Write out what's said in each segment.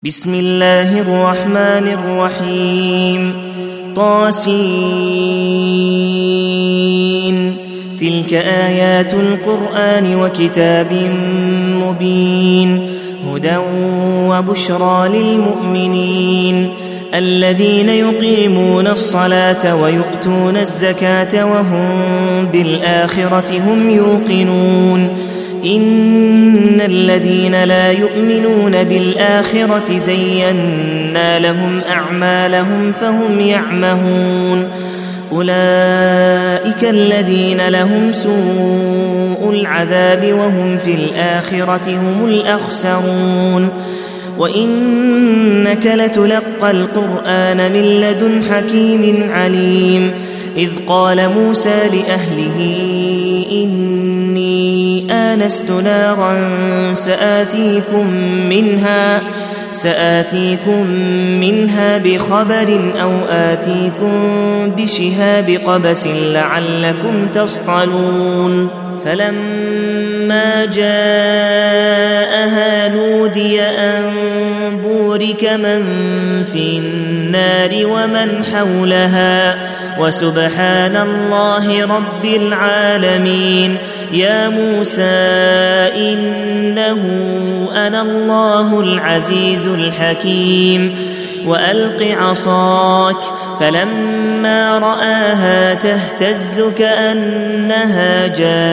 بسم الله الرحمن الرحيم طاسين تلك آيات القرآن وكتاب مبين هدى وبشرى للمؤمنين الذين يقيمون الصلاة ويؤتون الزكاة وهم بالآخرة هم يوقنون إن الذين لا يؤمنون بالآخرة زينا لهم أعمالهم فهم يعمهون أولئك الذين لهم سوء العذاب وهم في الآخرة هم الأخسرون وإنك لتلقى القرآن من لدن حكيم عليم إذ قال موسى لأهله إني آنست نارا سآتيكم منها بخبر أو آتيكم بشهاب قبس لعلكم تصطلون فلما جاءها نودي أن بورك من في النار ومن حولها وسبحان الله رب العالمين يا موسى إنه أنا الله العزيز الحكيم وألق عصاك فلما رآها تهتز كأنها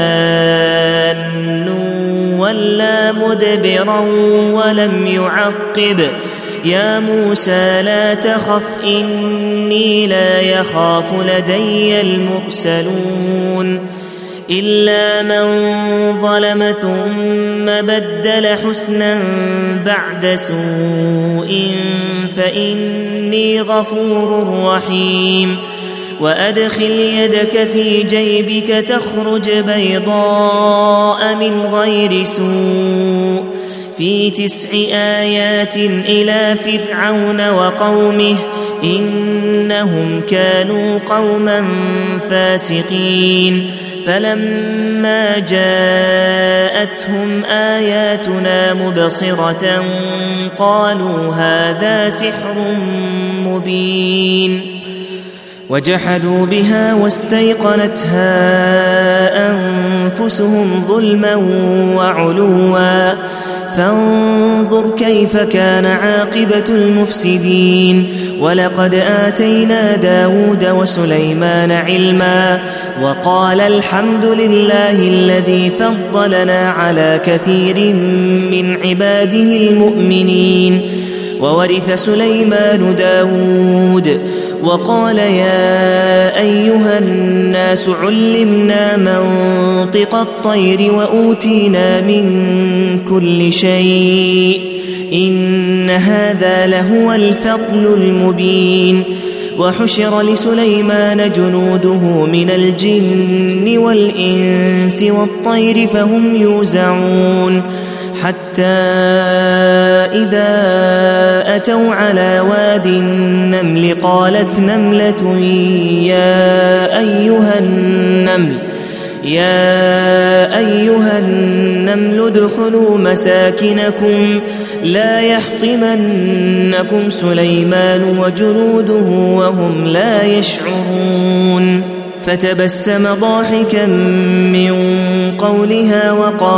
جان ولا مدبرا ولم يعقب يا موسى لا تخف إني لا يخاف لدي المرسلون إلا من ظلم ثم بدل حسنا بعد سوء فإني غفور رحيم وأدخل يدك في جيبك تخرج بيضاء من غير سوء في 9 آيات إلى فرعون وقومه إنهم كانوا قوما فاسقين فلما جاءتهم آياتنا مبصرة قالوا هذا سحر مبين وجحدوا بها واستيقنتها أنفسهم ظلما وعلوا فانظر كيف كان عاقبة المفسدين ولقد آتينا داود وسليمان علما وقال الحمد لله الذي فضلنا على كثير من عباده المؤمنين وورث سليمان داود وقال يا أيها الناس علمنا منطق الطير وأوتينا من كل شيء إن هذا لهو الفضل المبين وحشر لسليمان جنوده من الجن والإنس والطير فهم يوزعون حتى إذا أتوا على واد النمل قالت نملة يا أيها النمل ادخلوا مساكنكم لا يحطمنكم سليمان وجنوده وهم لا يشعرون فتبسم ضاحكا من قولها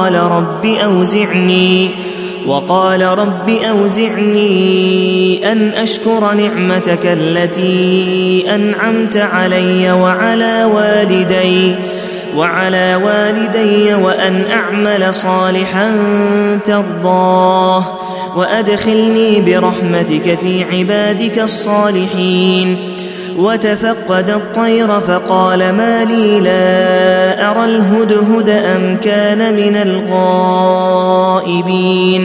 وقال رب أوزعني أن أشكر نعمتك التي أنعمت علي وعلى والدي وأن أعمل صالحا ترضاه وأدخلني برحمتك في عبادك الصالحين وتفقد الطير فقال ما لي لا أرى الهدهد أم كان من الغائبين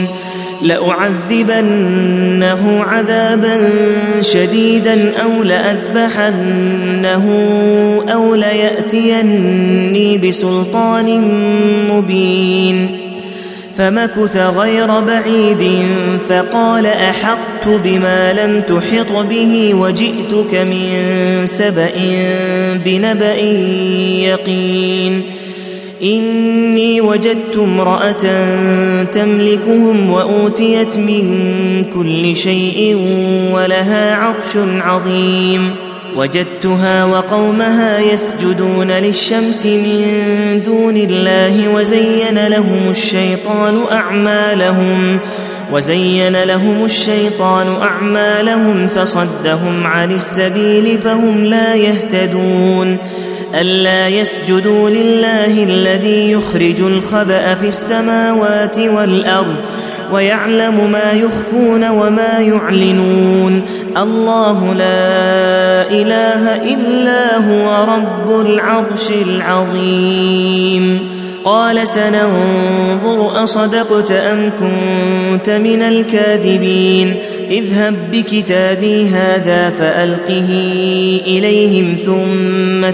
لأعذبنه عذابا شديدا أو لأذبحنه أو ليأتيني بسلطان مبين فمكث غير بعيد فقال أحطت بما لم تحط به وجئتك من سبأ بنبأ يقين إني وجدت امرأة تملكهم وأوتيت من كل شيء ولها عرش عظيم وجدتها وقومها يسجدون للشمس من دون الله وزين لهم الشيطان أعمالهم فصدهم عن السبيل فهم لا يهتدون ألا يسجدوا لله الذي يخرج الخبأ في السماوات والأرض ويعلم ما يخفون وما يعلنون الله لا إله إلا هو رب العرش العظيم قال سننظر أصدقت أم كنت من الكاذبين اذهب بكتابي هذا فألقه إليهم ثم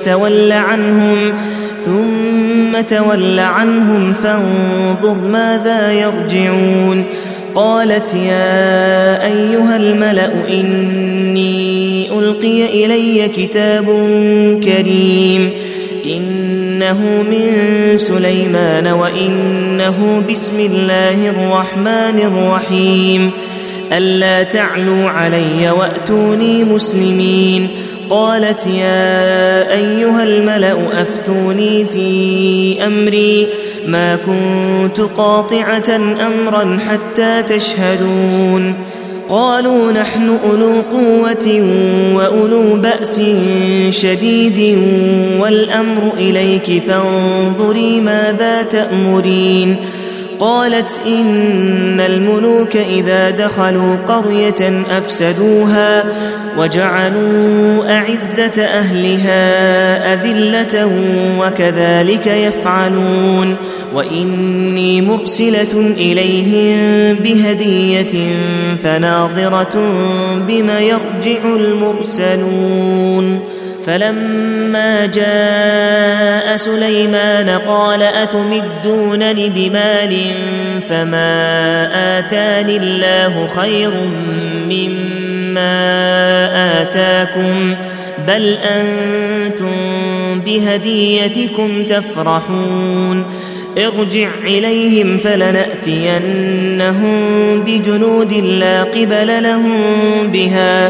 تول عنهم فانظر ماذا يرجعون قالت يا أيها الملأ إني ألقي إلي كتاب كريم إنه من سليمان وإنه بسم الله الرحمن الرحيم ألا تعلوا علي وأتوني مسلمين قالت يا أيها الملأ أفتوني في أمري ما كنت قاطعة أمرا حتى تشهدون قالوا نحن أولو قوة وأولو بأس شديد والأمر إليك فانظري ماذا تأمرين قالت إن الملوك إذا دخلوا قرية أفسدوها وجعلوا أعزة أهلها أذلة وكذلك يفعلون وإني مرسلة إليهم بهدية فناظرة بما يرجع المرسلون فلما جاء سليمان قال أتمدونني بمال فما آتاني الله خير مما آتاكم بل أنتم بهديتكم تفرحون ارجع إليهم فلنأتينهم بجنود لا قبل لهم بها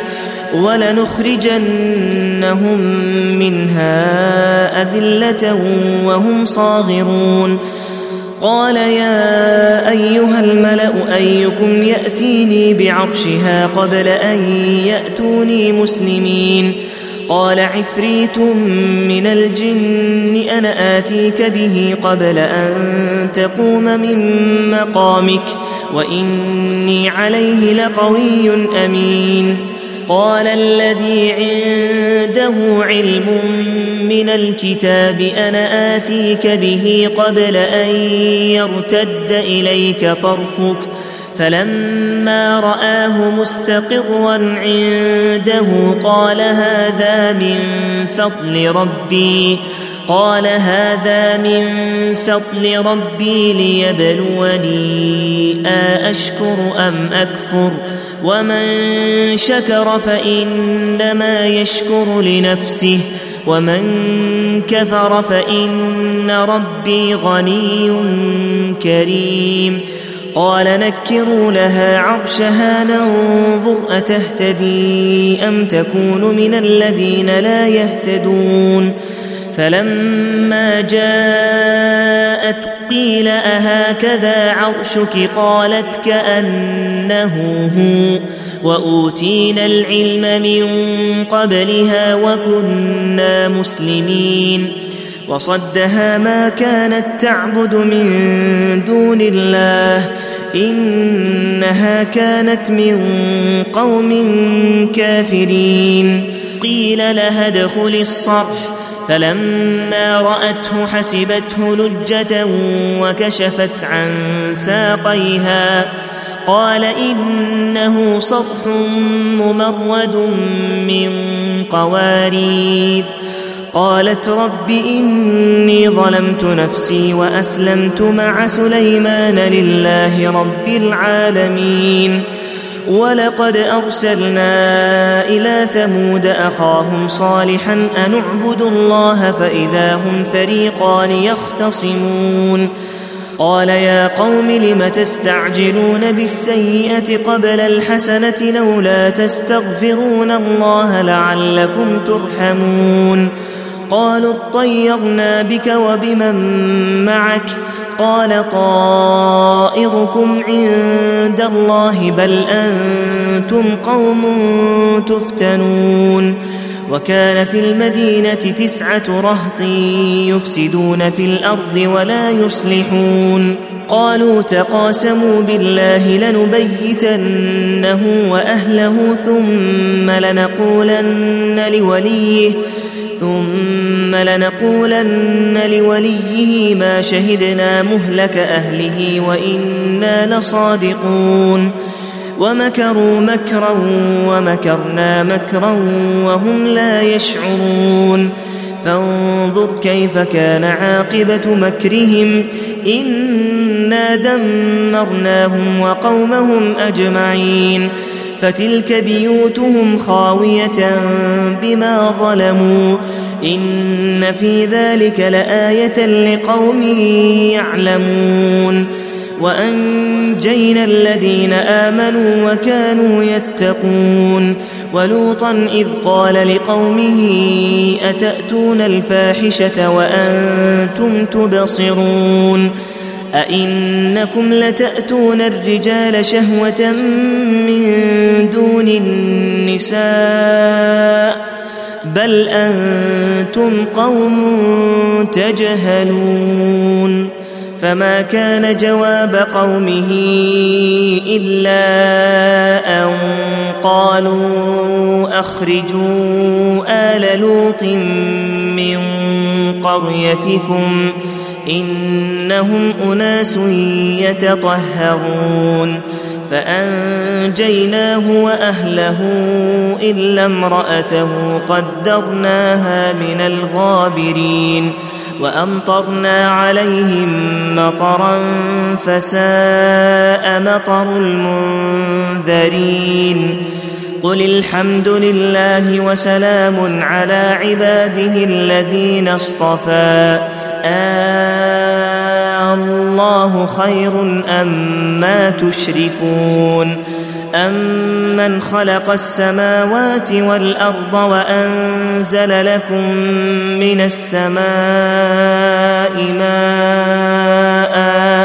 ولنخرجنهم منها أذلة وهم صاغرون قال يا أيها الملأ أيكم يأتيني بعرشها قبل أن يأتوني مسلمين قال عفريت من الجن أنا آتيك به قبل أن تقوم من مقامك وإني عليه لقوي أمين قال الذي عنده علم من الكتاب أنا آتيك به قبل أن يرتد إليك طرفك فلما رآه مستقرا عنده قال هذا من فضل ربي ليبلوني أأشكر أم أكفر ومن شكر فإنما يشكر لنفسه ومن كفر فإن ربي غني كريم قال نكروا لها عرشها ننظر أتهتدي أم تكون من الذين لا يهتدون فلما جاءت قيل أهكذا عرشك قالت كأنه هو وأوتينا العلم من قبلها وكنا مسلمين وصدها ما كانت تعبد من دون الله إنها كانت من قوم كافرين قيل لها ادخل الصرح فلما رأته حسبته لجة وكشفت عن ساقيها قال إنه صرح ممرد من قوارير قالت رب إني ظلمت نفسي وأسلمت مع سليمان لله رب العالمين ولقد أرسلنا إلى ثمود أخاهم صالحا أن اعبدوا الله فإذا هم فريقان يختصمون قال يا قوم لم تستعجلون بالسيئة قبل الحسنة لولا تستغفرون الله لعلكم ترحمون قالوا اطيرنا بك وبمن معك قال طائركم عند الله بل أنتم قوم تفتنون وكان في المدينة 9 رهط يفسدون في الأرض ولا يصلحون قالوا تقاسموا بالله لنبيتنه وأهله ثم لنقولن لوليه ما شهدنا مهلك أهله وإنا لصادقون ومكروا مكرا ومكرنا مكرا وهم لا يشعرون فانظر كيف كان عاقبة مكرهم إنا دمرناهم وقومهم أجمعين فتلك بيوتهم خاوية بما ظلموا إن في ذلك لآية لقوم يعلمون وأنجينا الذين آمنوا وكانوا يتقون ولوطا إذ قال لقومه أتأتون الفاحشة وأنتم تبصرون أئنكم لتأتون الرجال شهوة من دون النساء بل أنتم قوم تجهلون فما كان جواب قومه إلا أن قالوا أخرجوا آل لوط من قريتكم إنهم أناس يتطهرون فأنجيناه وأهله إلا امرأته قدرناها من الغابرين وأمطرنا عليهم مطرا فساء مطر المنذرين قل الحمد لله وسلام على عباده الذين اصطفى الله خير أما تشركون أمن خلق السماوات والأرض وأنزل لكم من السماء ماء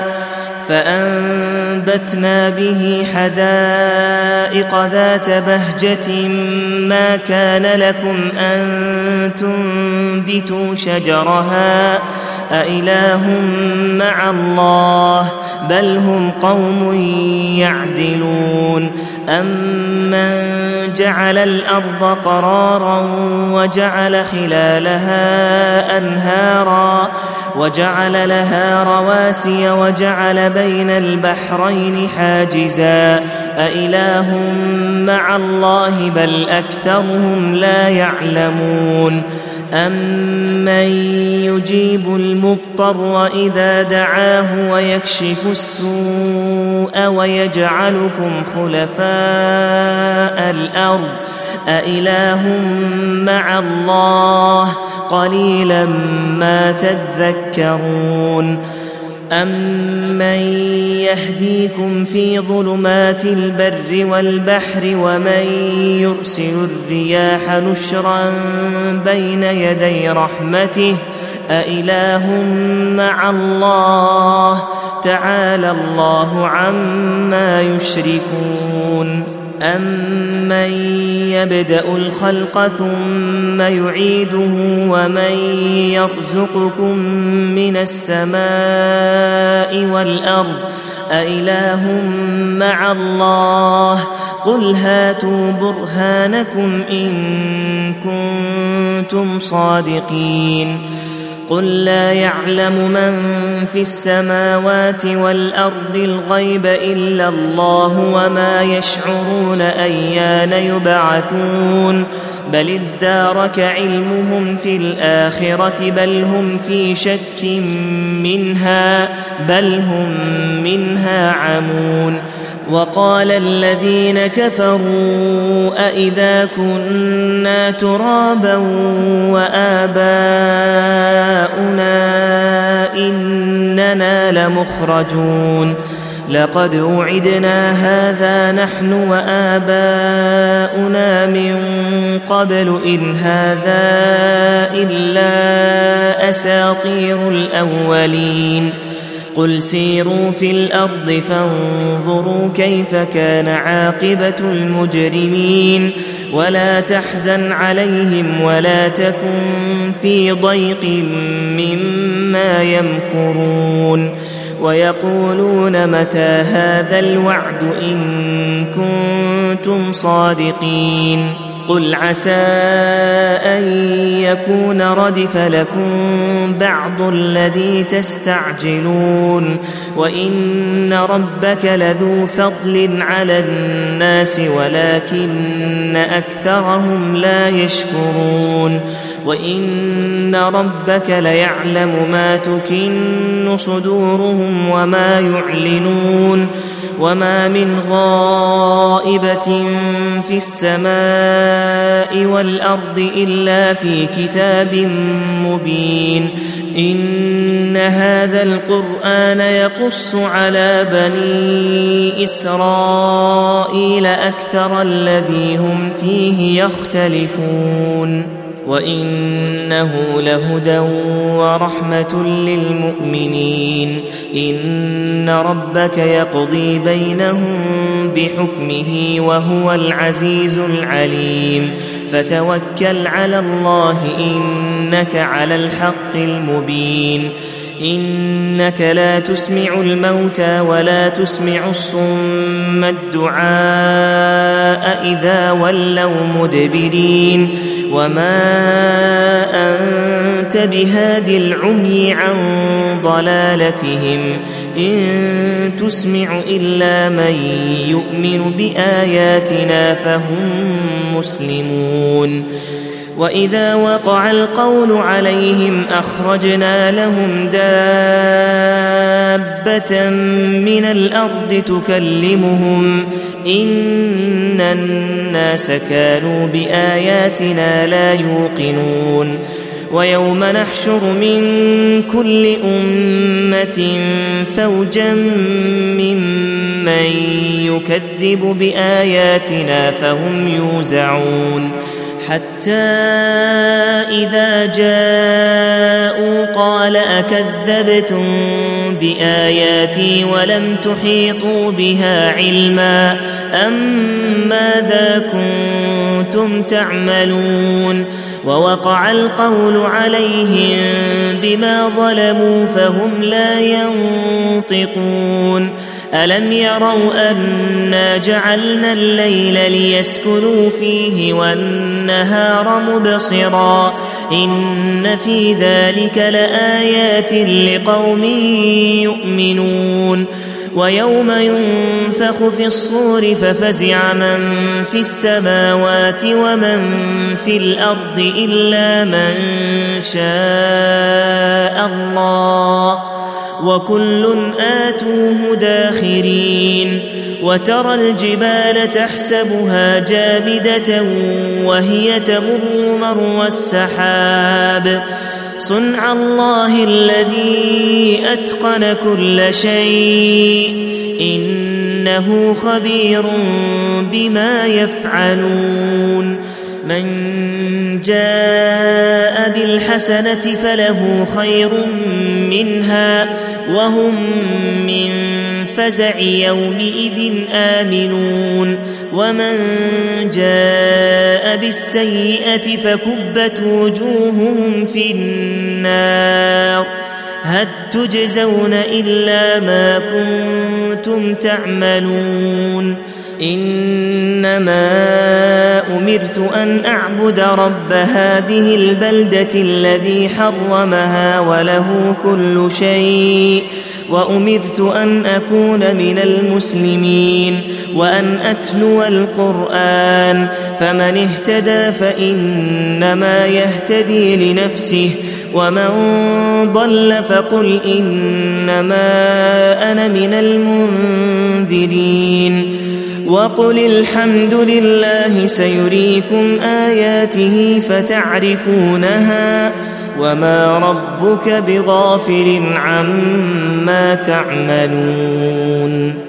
فأنبتنا به حدائق ذات بهجة ما كان لكم أن تنبتوا شجرها أإله مع الله بل هم قوم يعدلون أمن جعل الأرض قرارا وجعل خلالها أنهارا وجعل لها رواسي وجعل بين البحرين حاجزا أإله مع الله بل أكثرهم لا يعلمون أمن يجيب المضطر إذا دعاه ويكشف السوء ويجعلكم خلفاء الأرض أإله مع الله قليلا ما تذكرون أمن يهديكم في ظلمات البر والبحر ومن يرسل الرياح نشرا بين يدي رحمته أإله مع الله تعالى الله عما يشركون أمن يبدأ الخلق ثم يعيده ومن يرزقكم من السماء والأرض أإله مع الله قل هاتوا برهانكم إن كنتم صادقين قل لا يعلم من في السماوات والأرض الغيب إلا الله وما يشعرون أيان يبعثون بل ادارك علمهم في الآخرة بل هم في شك منها بل هم منها عمون وقال الذين كفروا أئذا كنا ترابا وآباؤنا إننا لمخرجون لقد وعدنا هذا نحن وآباؤنا من قبل إن هذا إلا أساطير الأولين قل سيروا في الأرض فانظروا كيف كان عاقبة المجرمين ولا تحزن عليهم ولا تكن في ضيق مما يمكرون ويقولون متى هذا الوعد إن كنتم صادقين قل عسى أن يكون ردف لكم بعض الذي تستعجلون وإن ربك لذو فضل على الناس ولكن أكثرهم لا يشكرون وإن ربك ليعلم ما تكن صدورهم وما يعلنون وما من غائبة في السماء والأرض إلا في كتاب مبين إن هذا القرآن يقص على بني إسرائيل أكثر الذي هم فيه يختلفون وإنه لهدى ورحمة للمؤمنين إن ربك يقضي بينهم بحكمه وهو العزيز العليم فتوكل على الله إنك على الحق المبين إنك لا تسمع الموتى ولا تسمع الصم الدعاء إذا ولوا مدبرين وما أنت بهاد العمي عن ضلالتهم إن تسمع إلا من يؤمن بآياتنا فهم مسلمون وإذا وقع القول عليهم أخرجنا لهم دابة من الأرض تكلمهم إن الناس كانوا بآياتنا لا يوقنون ويوم نحشر من كل أمة فوجا ممن يكذب بآياتنا فهم يوزعون حتى إذا جاءوا قال أكذبتم بآياتي ولم تحيطوا بها علما أم ماذا كنتم تعملون ووقع القول عليهم بما ظلموا فهم لا ينطقون ألم يروا أنا جعلنا الليل ليسكنوا فيه والنهار مبصرا إن في ذلك لآيات لقوم يؤمنون ويوم ينفخ في الصور ففزع من في السماوات ومن في الأرض إلا من شاء الله وكل آتوه داخرين وترى الجبال تحسبها جامدة وهي تمر مر السحاب صنع الله الذي أتقن كل شيء إنه خبير بما يفعلون من جاء بالحسنة فله خير منها وهم من فزع يومئذ آمنون ومن جاء بالسيئة فكبت وجوههم في النار هل تجزون إلا ما كنتم تعملون إنما أمرت أن أعبد رب هذه البلدة الذي حرمها وله كل شيء وأمرت أن أكون من المسلمين وأن أتلو القرآن فمن اهتدى فإنما يهتدي لنفسه ومن ضل فقل إنما أنا من المنذرين وقل الحمد لله سيريكم آياته فتعرفونها وما ربك بغافل عما تعملون